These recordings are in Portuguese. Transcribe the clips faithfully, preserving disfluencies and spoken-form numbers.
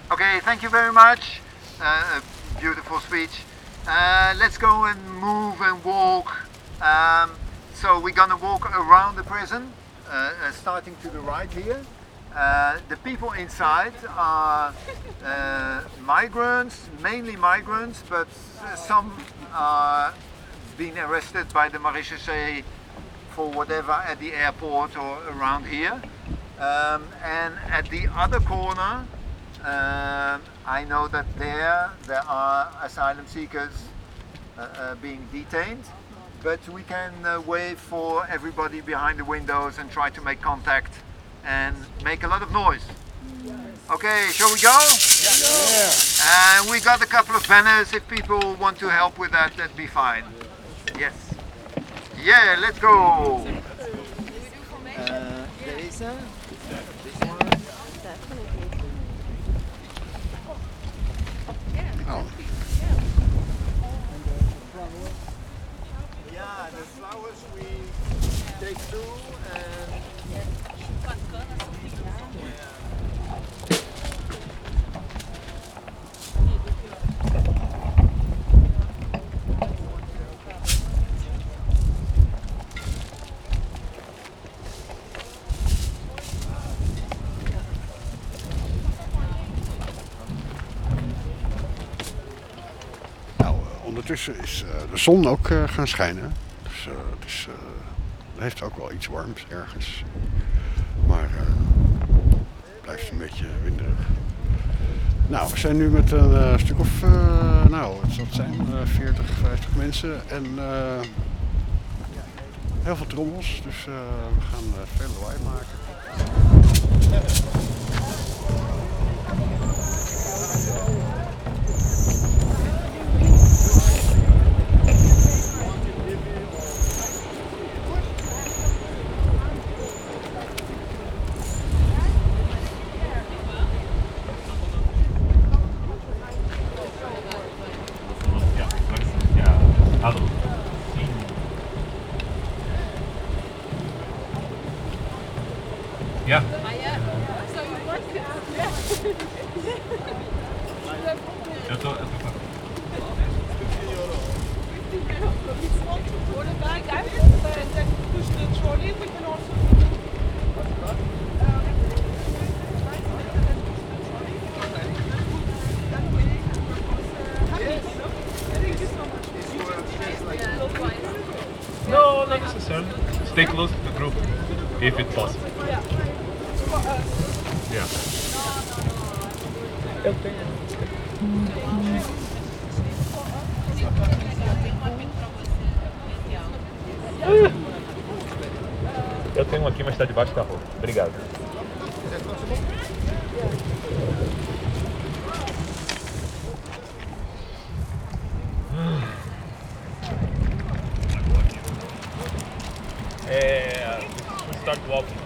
Okay, thank you very much. Uh, a beautiful speech. Uh, let's go and move and walk. Um, so we're gonna walk around the prison, uh, uh, starting to the right here. Uh, the people inside are uh, migrants, mainly migrants, but some are being arrested by the Marechaussee for whatever at the airport or around here. Um, and at the other corner, uh, I know that there there are asylum seekers uh, uh, being detained, but we can uh, wave for everybody behind the windows and try to make contact and make a lot of noise. Okay, shall we go? Yeah. And we got a couple of banners. If people want to help with that, that'd be fine. Yes. Yeah, let's go. Uh, deze. This one. Oh. Yeah, the flowers we take through and ondertussen is uh, de zon ook uh, gaan schijnen. Dus uh, het, is, uh, het heeft ook wel iets warms ergens. Maar uh, het blijft een beetje winderig. Nou, we zijn nu met een uh, stuk of, uh, nou, het zal zijn uh, veertig, vijftig mensen en uh, heel veel trommels. Dus uh, we gaan uh, veel lawaai maken. Ja. Eu tô, eu tô falando. No, not necessarily. Stay close to the group, if it's possible. Yeah. Eu tenho. Eu tenho um aqui, mas está debaixo da roupa. Obrigado. É, start walking.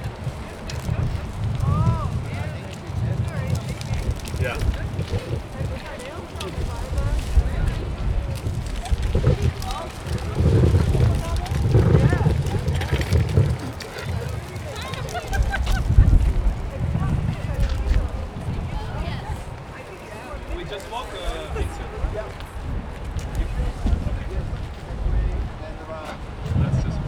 Yeah. We just walk uh, Vincent. That's just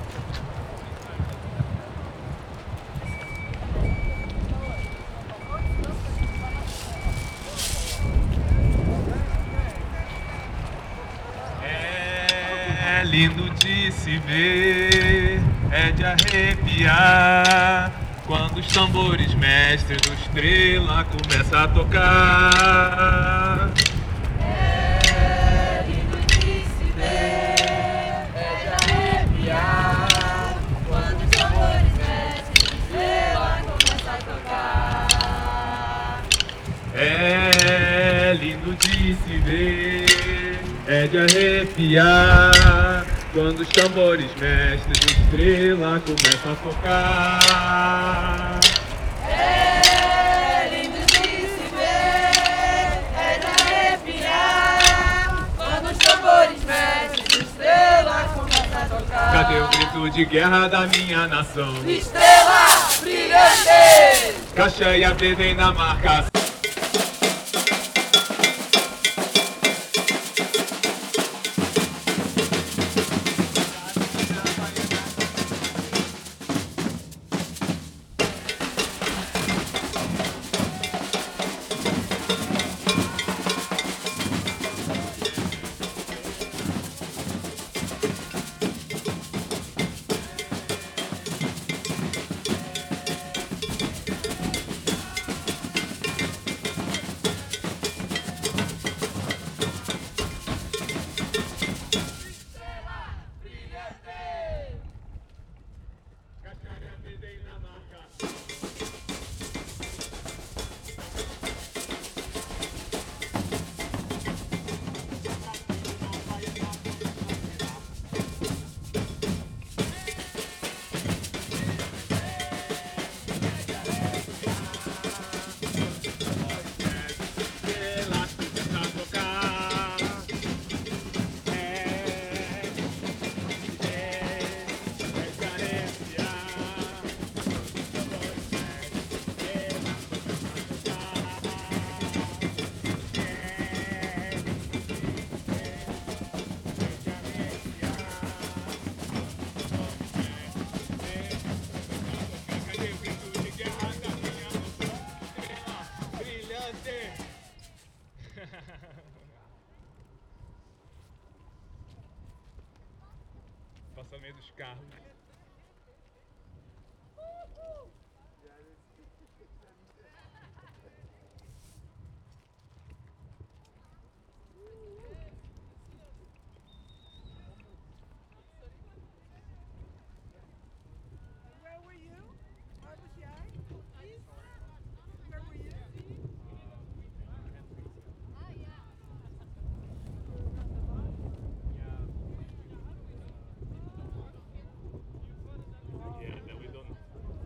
É lindo de se ver, é de arrepiar, quando os tambores mestres do Estrela começam a tocar. É lindo de se ver, é de arrepiar, quando os tambores mestres do Estrela começam a tocar. É lindo de se ver, é de arrepiar, quando os tambores mestres do Estrela começam a tocar. É lindo de se ver, é de arrepiar, quando os tambores mestres do Estrela começam a tocar. Cadê o grito de guerra da minha nação? Estrela brilhante! Caixa e a vem na marcação. Passa no meio dos carros. Where were you? Where was jij? Where were you? Yeah, that we don't.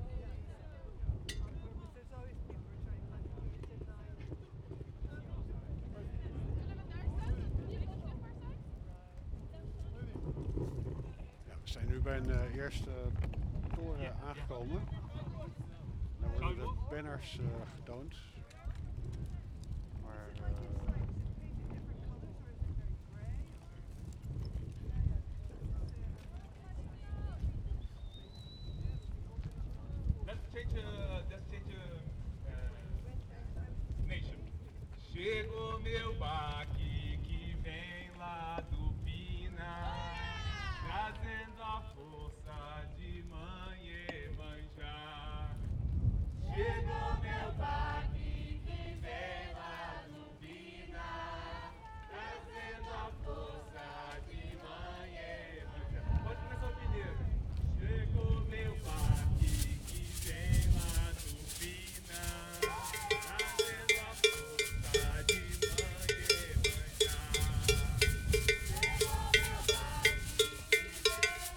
There's always people trying to find it at night. Ja, we zijn nu bij een uh, eerste toren Ja, aangekomen. Daar worden de banners uh, getoond. Maar uh, Let's change, uh, let's change uh, uh, nation. Chegou meu baque que vem lá do Pina, trazendo a força de mãe e manjar. Chegou meu baque que vem lá do Pina, trazendo a força de mãe e manjar. Pode começar o primeiro. Chegou meu baque que vem lá do Pina, trazendo a força de mãe e manjar. Chegou meu baque que vem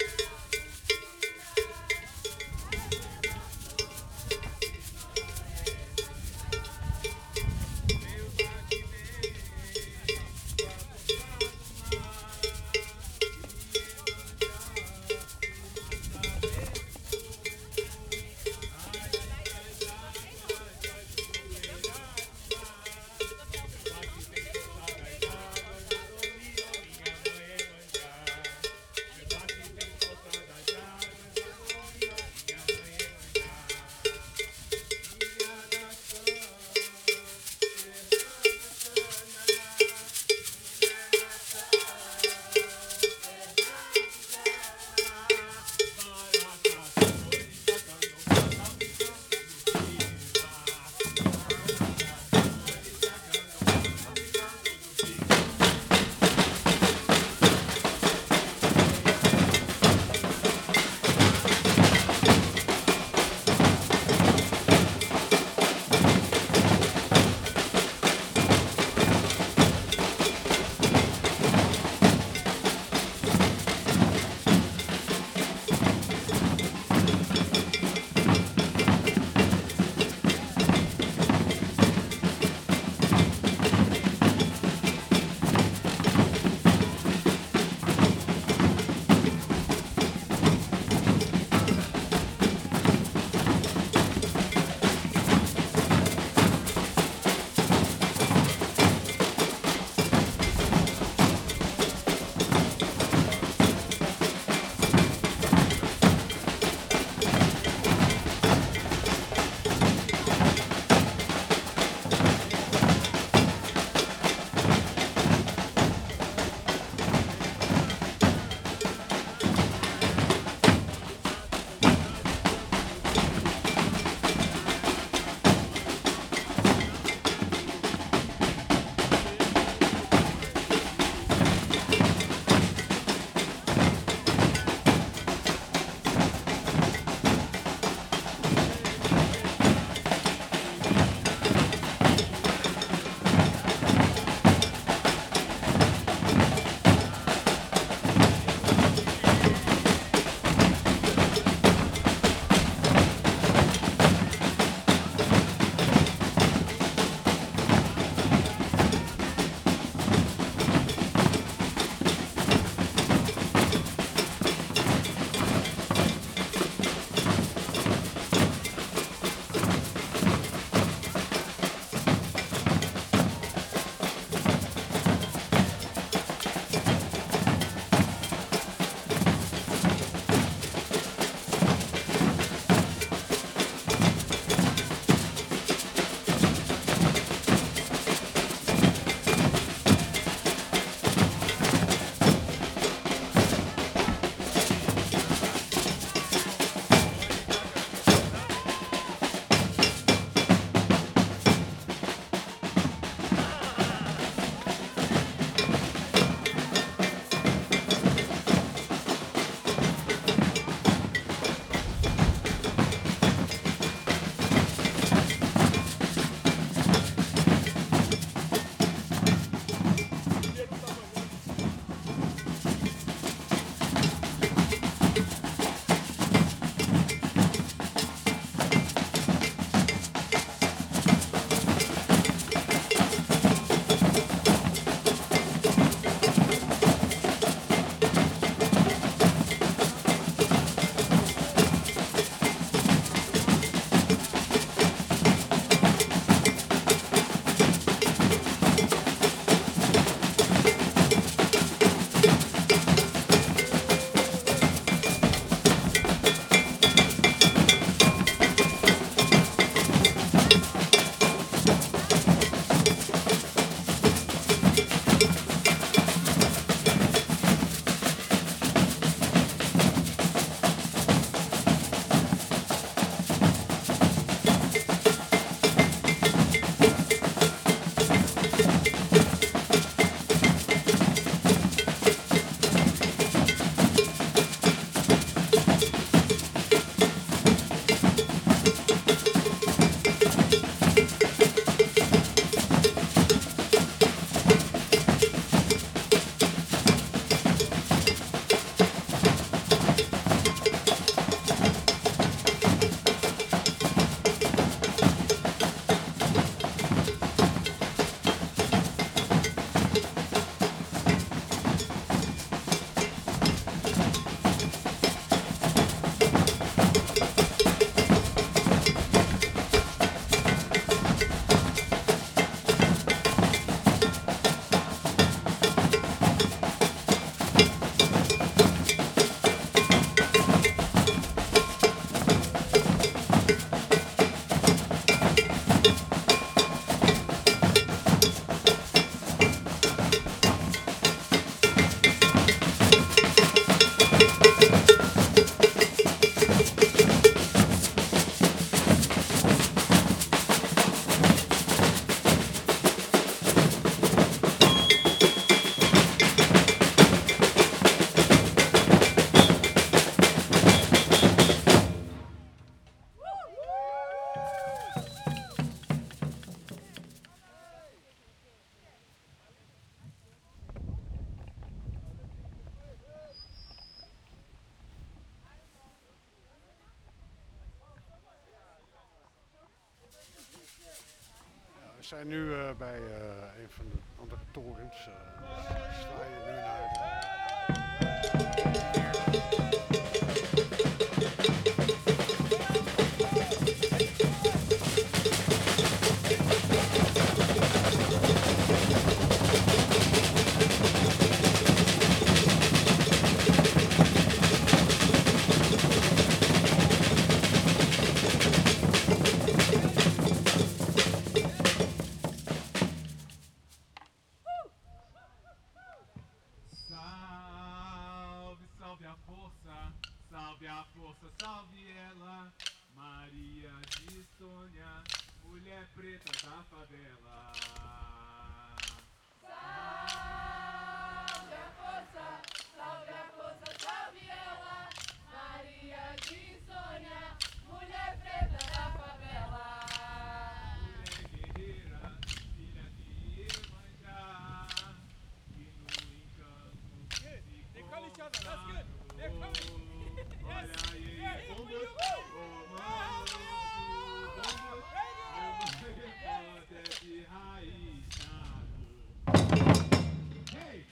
zijn nu uh, bij uh, een van de andere torens. Uh, zwaaien nu naar de... Salve a força, salve ela, Maria de Sônia, mulher preta da favela. Salve a força, salve a força, salve ela, Maria de Sônia, mulher preta da favela. Mulher guerreira, filha de Iemanjá, que no encanto se consagrou. Olha aí, bombos, oh mano, bombos, meu poder é de raiz, hey!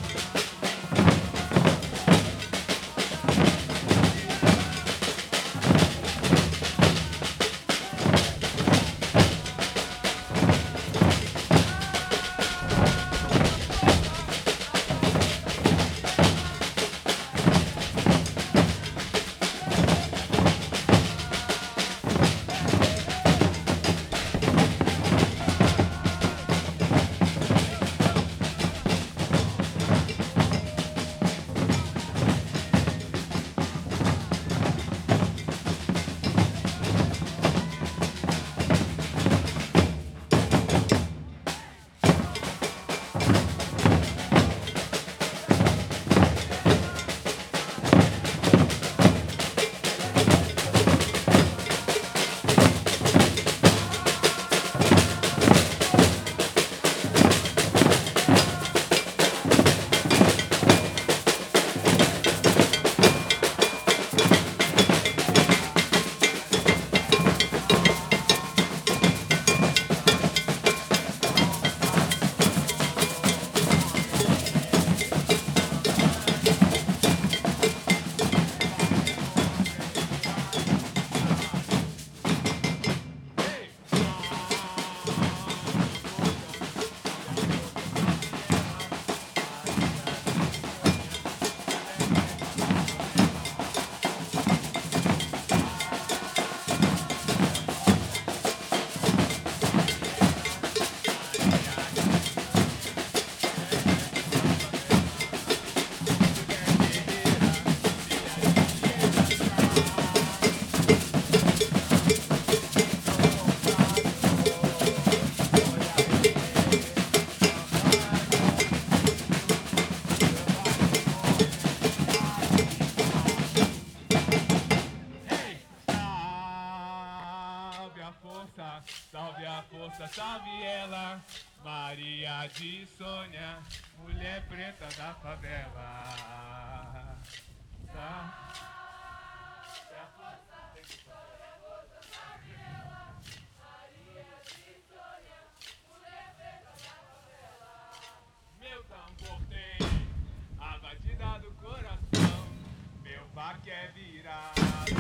Salve a força, salve ela, Maria de Sônia, mulher preta da favela. Salve a força, salve a força, salve ela, Maria de Sônia, mulher preta da favela. Meu tambor tem a batida do coração, meu baque é virado.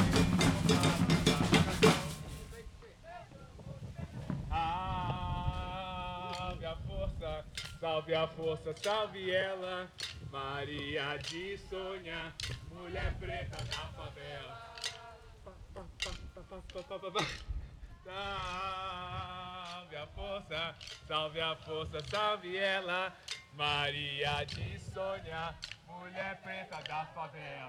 Salve a força, salve a força, salve ela, Maria de Sônia, mulher preta da favela. Salve a força, salve a força, salve ela, Maria de Sônia, mulher preta da favela.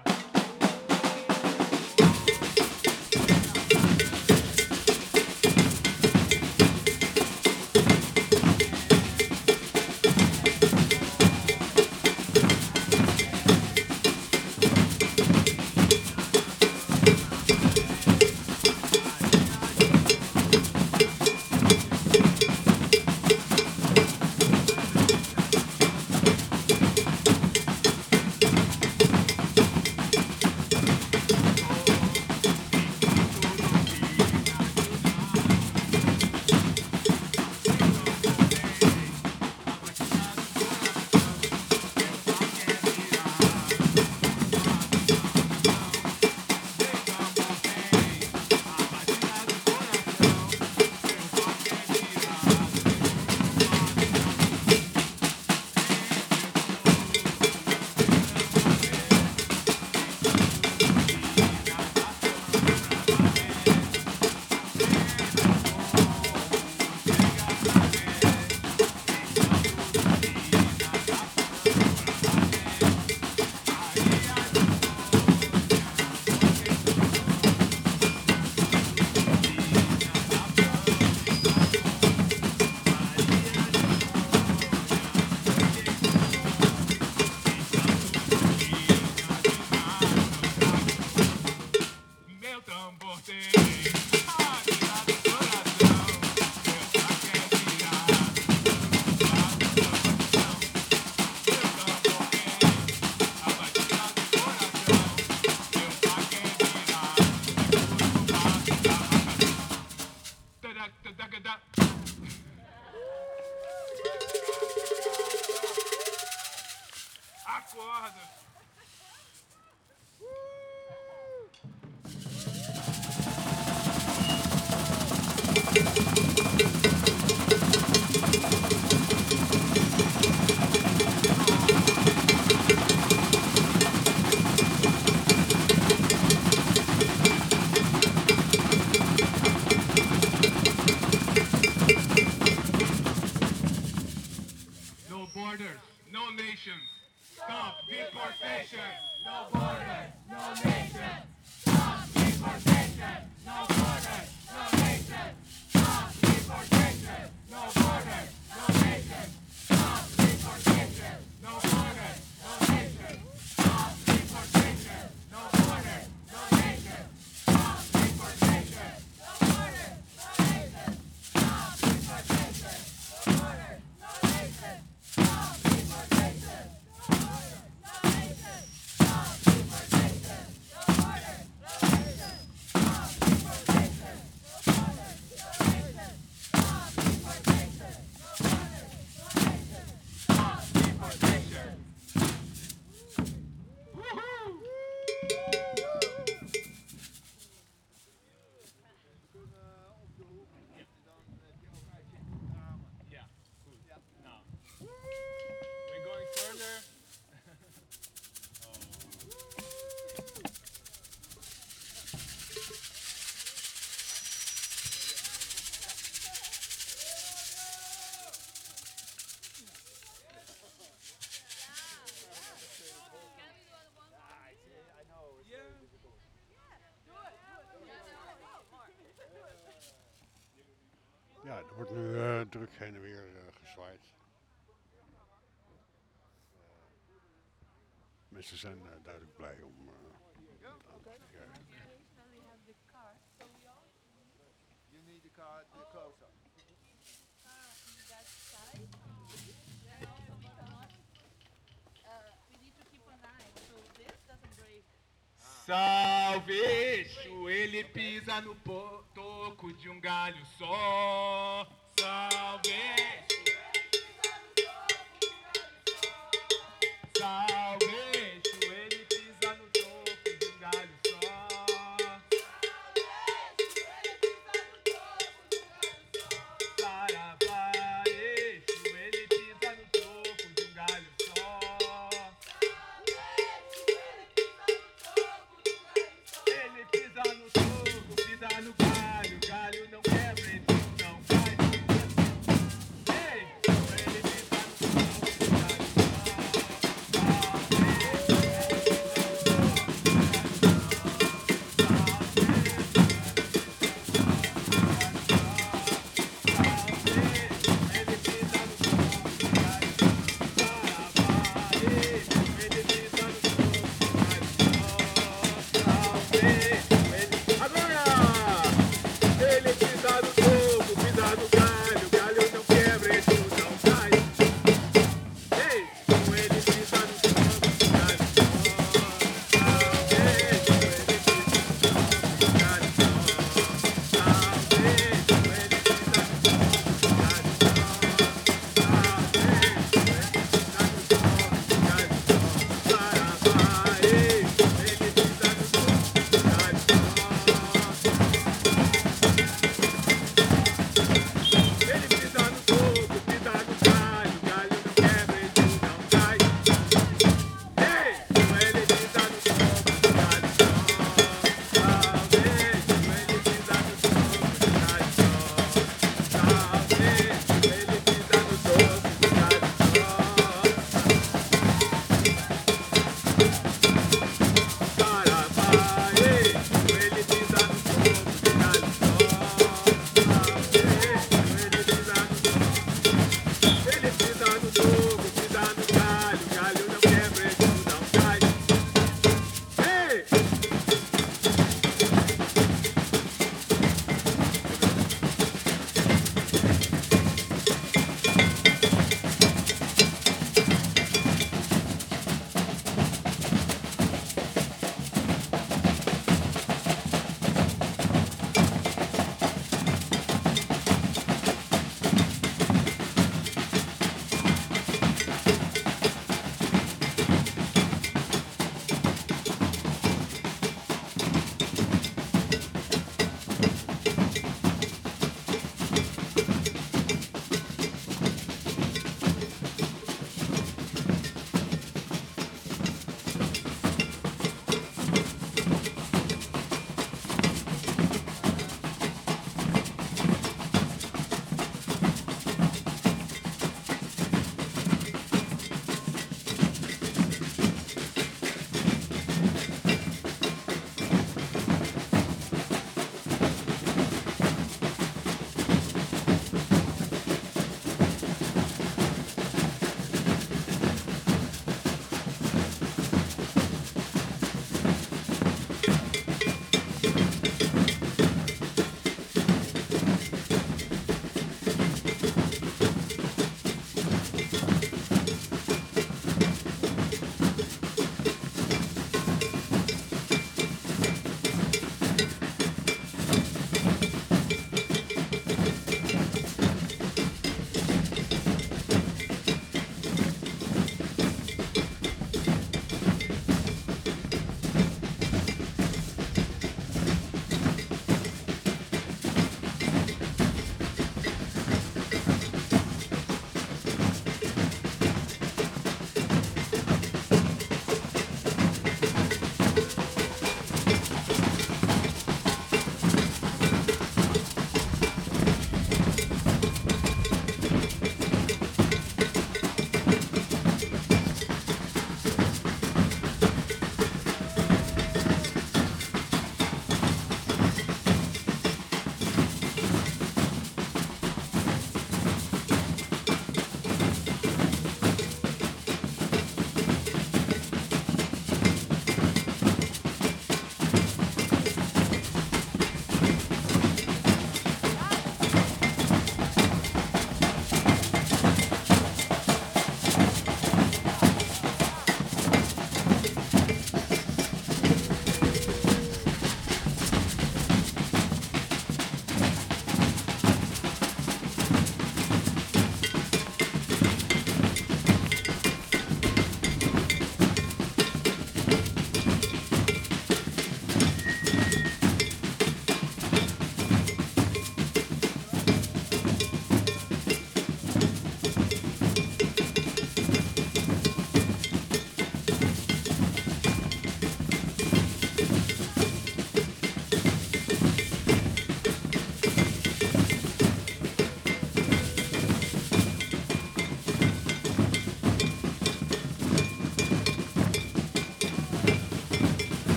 borders, no nations. Stop deportation, no borders, no nations. Stop deportation, no borders, no nations. Stop deportation, no borders, no nations. Stop deportation, no borders, no nations. Stop deportation, no borders, no nations. Stop deportation, no borders, no nations. Stop deportation, no borders, no nations. Stop deportation, no borders, no nations. Stop deportation, no borders, no nations. Stop deportation, no borders, no nations. Stop deportation, no borders, no nations. Stop deportation. Woohoo! Yeah, good. Now, we're going further. Ja, er wordt nu eh, druk heen en weer eh, gezwaaid. Mensen zijn eh, duidelijk blij om eh, aan te kijken. You need the car the closer. Salve Exu, ele pisa no po- toco de um galho só. Salve Exu, salve Exu, ele pisa no toco de um galho só. Saravá Exu, ele pisa no toco de um galho só. Ele pisa no toco, pisa no galho, galho não quebra, Exu não faz.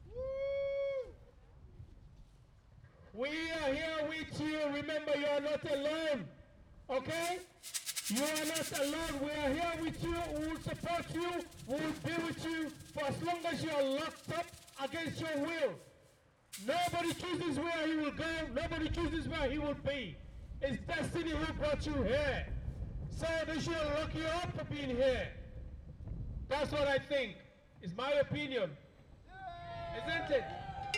We are here with you. Remember, you are not alone. Okay? You are not alone. We are here with you. We will support you. We will be with you for as long as you are locked up against your will. Nobody chooses where he will go. Nobody chooses where he will be. It's destiny who brought you here. So they should lock you up for being here. That's what I think. It's my opinion. Isn't it?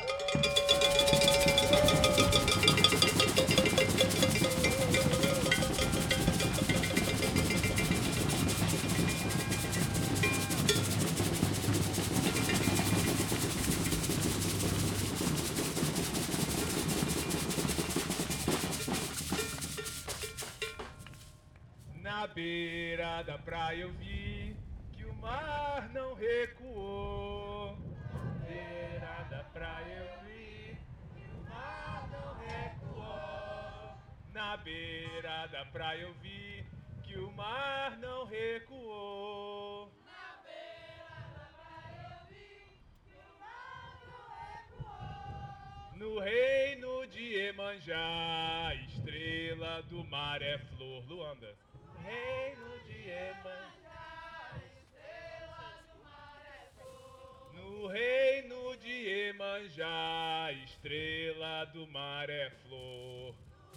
Na beira da praia eu vi que o mar não recuou. Na beira da praia eu vi que o mar não recuou. Na beira da praia eu vi que o mar não recuou. Na beira da praia eu vi que o mar não recuou. No reino de Iemanjá, estrela do mar é flor. Luanda. Reino de Iemanjá, Estrela do mar é flor. no reino de Iemanjá, estrela do mar é flor.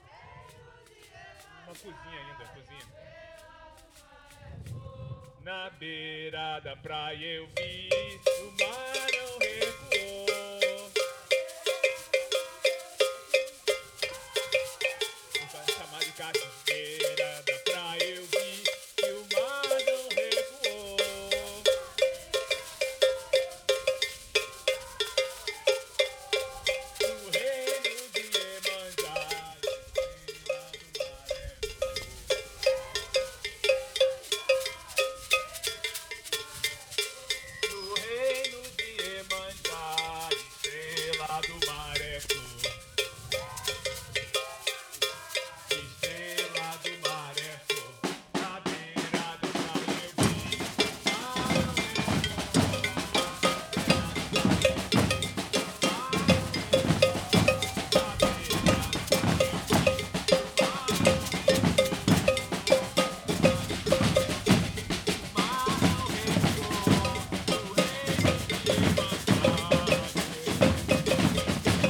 Uma cozinha ainda, cozinha. Na beira da praia eu vi, o mar não recuou. Vou chamar de cachoeira da praia eu vi que o mar não recuou. No reino de Iemanjá, estrela do mar é flor. Estrela do mar é flor. Na beira da praia eu vi o mar não recuou.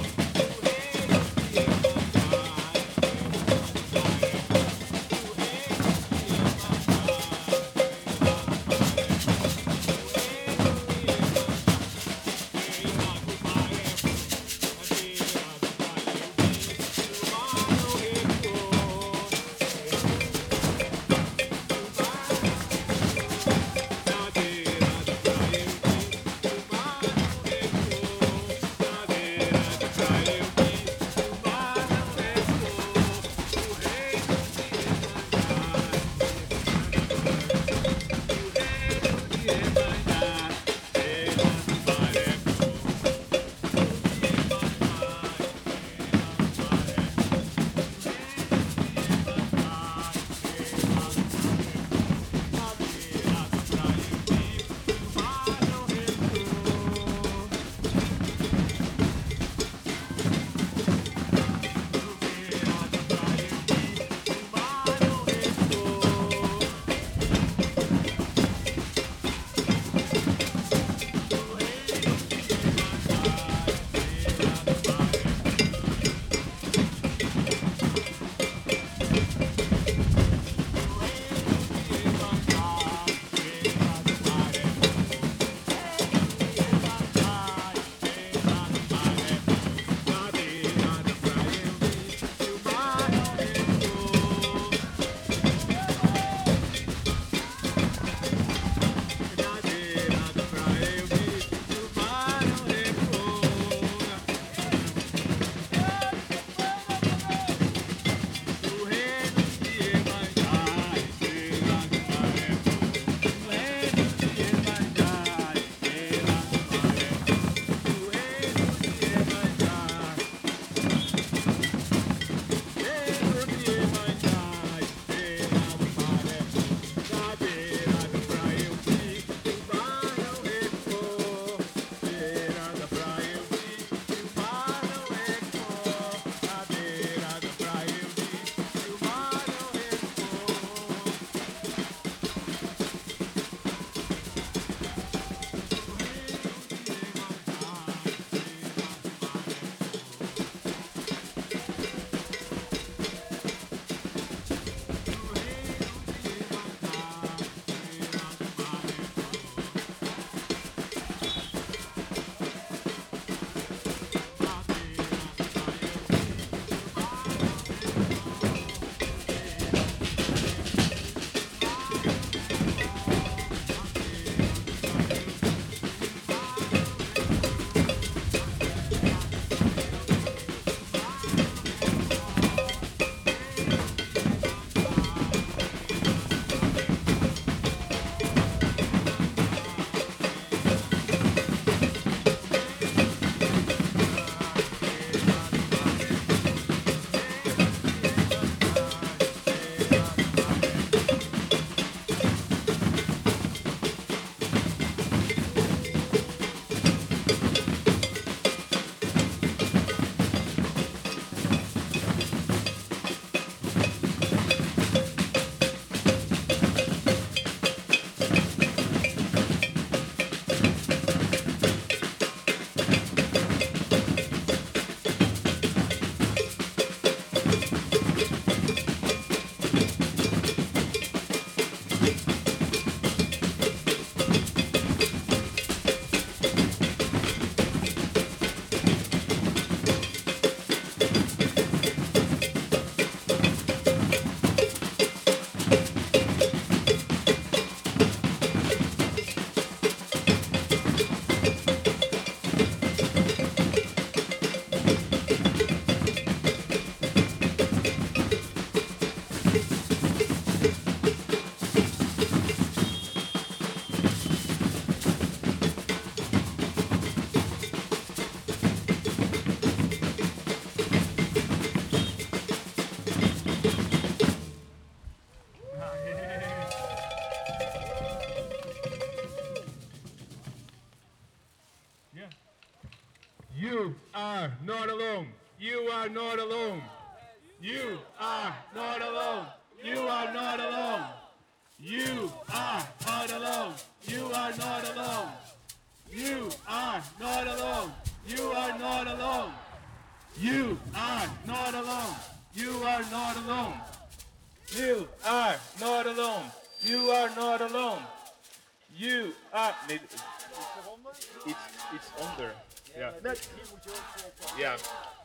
You are not alone. You are not alone. You are not alone. You are not alone. You are not alone. You are not alone. You are not alone. You are not alone. You are not alone. You are not alone. You are not alone. You are not alone. You are. Nee, it's it's onder. Ja. Net. Ja.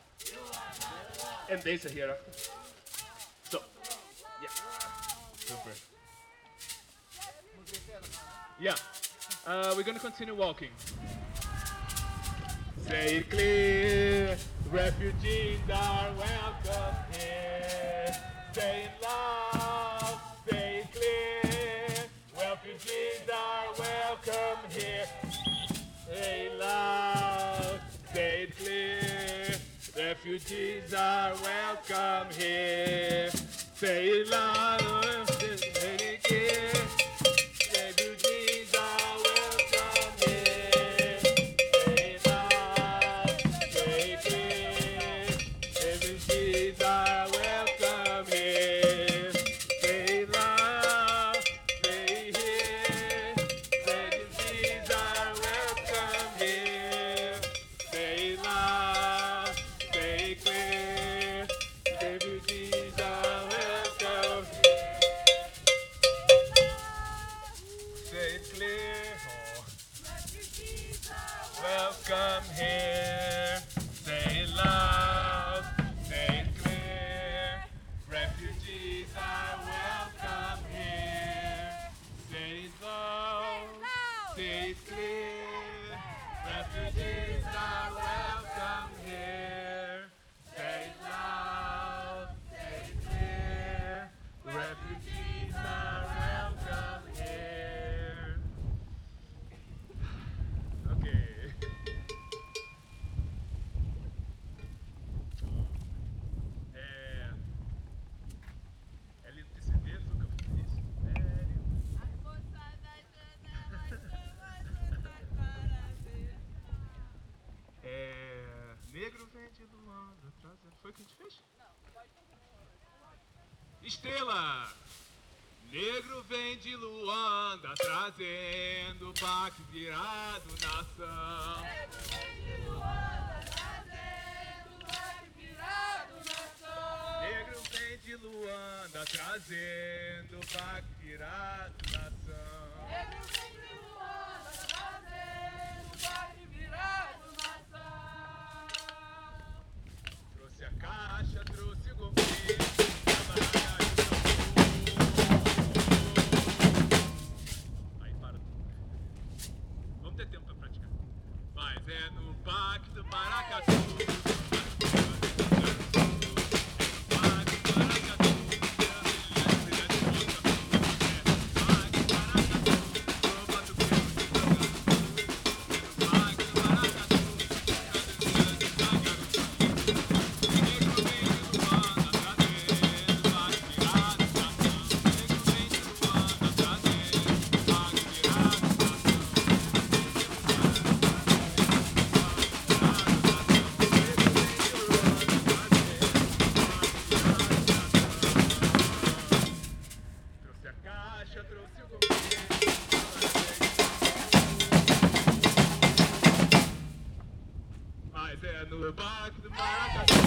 En deze hierachter. Zo. Ja. Super. Ja. Uh, we're gonna continue walking. Say it clear, refugees are welcome here. Say it loud, say it clear, refugees are welcome here. Say it loud, say it clear, refugees are welcome here. Say it loud, say it clear. Foi o que a gente fez? Estrela! Negro vem de Luanda, trazendo baque virado nação. Negro vem de Luanda, trazendo baque virado nação. Negro vem de Luanda, trazendo baque virado nação. Negro vem de Luanda, trazendo baque virado nação. Trouxe a caixa, trouxe o golfinho, camarada de Sambu. Aí, para tudo. Vamos ter tempo pra praticar. Mas é no Parque do Maracatu. Mas é no Parque do Maracatu.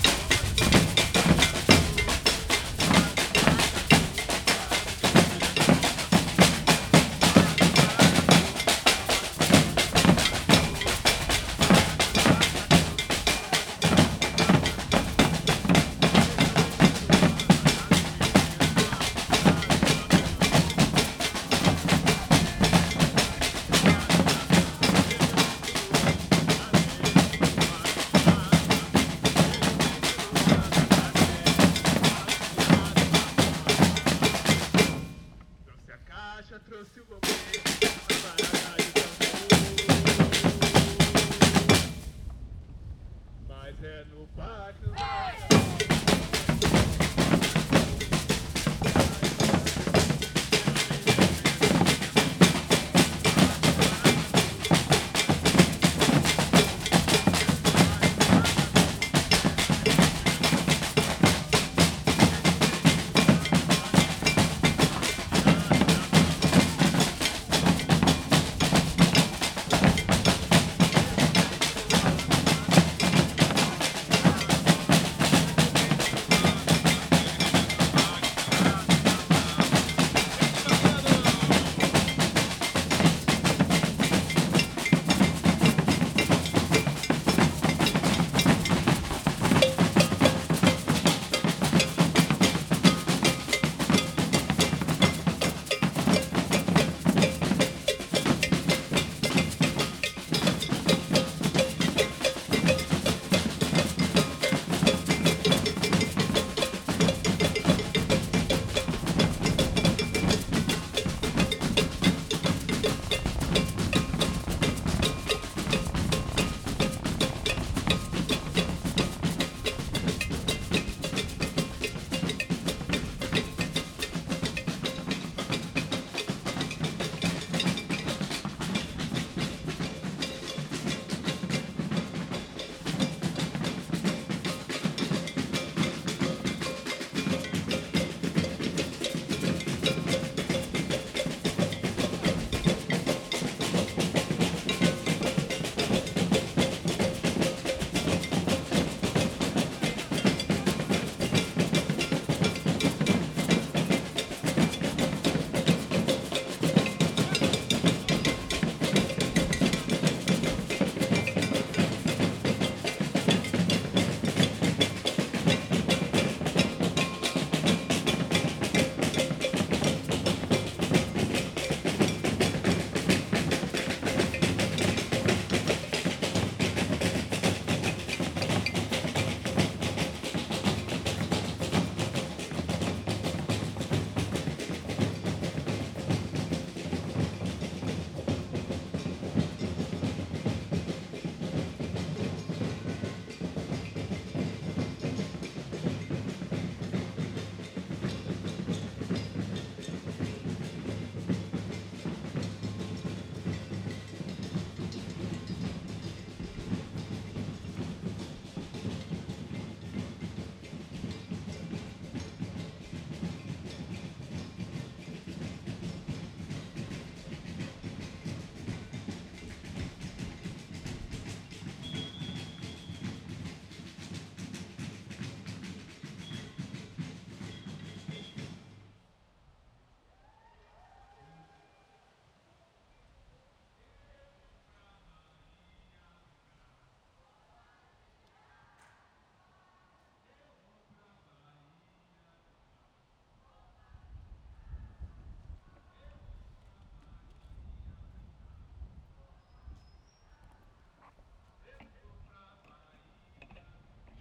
Trouxe o golpe, mas é no Parque do Maracatu.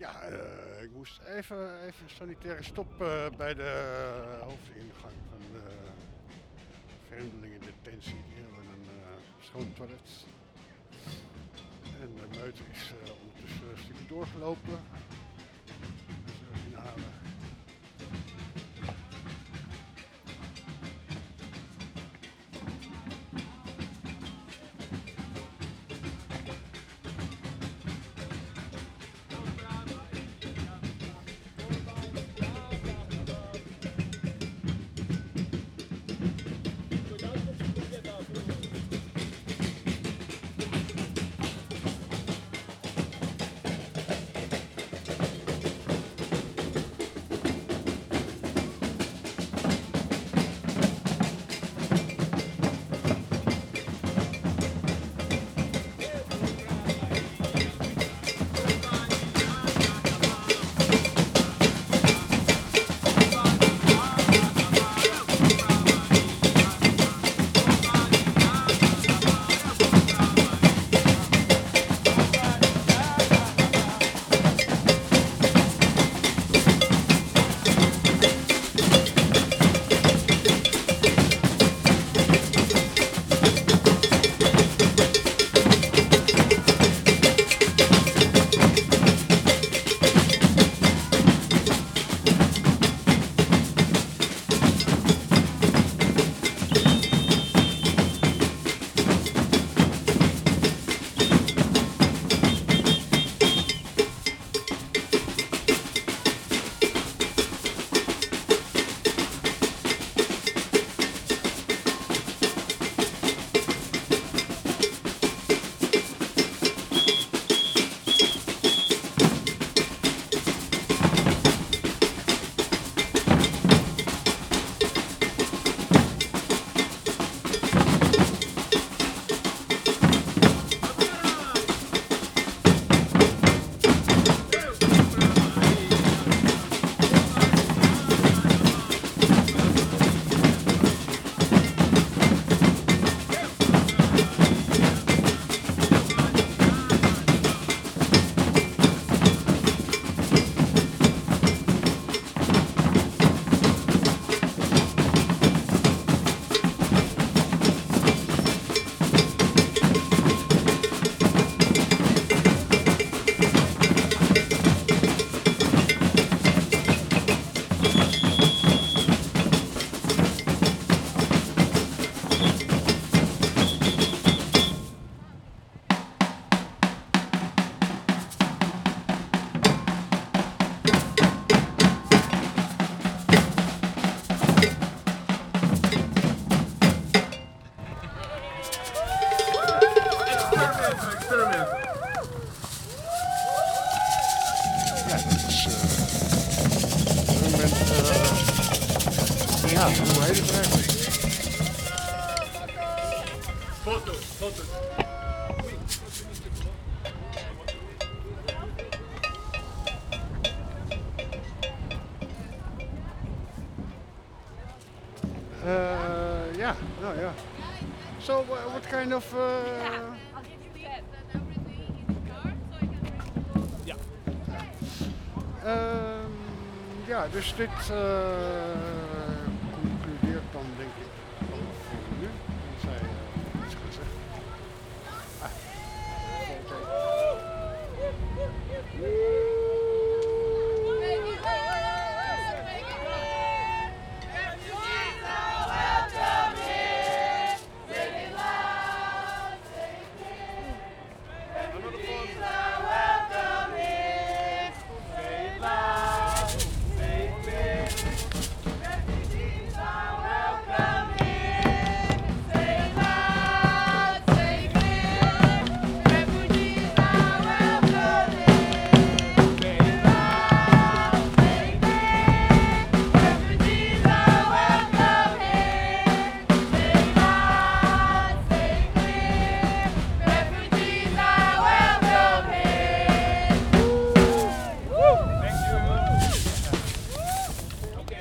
Ja, uh, ik moest even, even een sanitaire stop uh, bij de hoofdingang van de vreemdelingendetentie. Die hebben een uh, schoon toilet. En de meute is uh, ondertussen een stukje doorgelopen. Dat zullen we inhalen. Ja, hoe heet het eigenlijk? Foto, foto. Uh, yeah, no, yeah. So, uh, what kind of... Uh, I'll give you that and everything in the car so I can bring Ja. Um, ja, dus dit uh,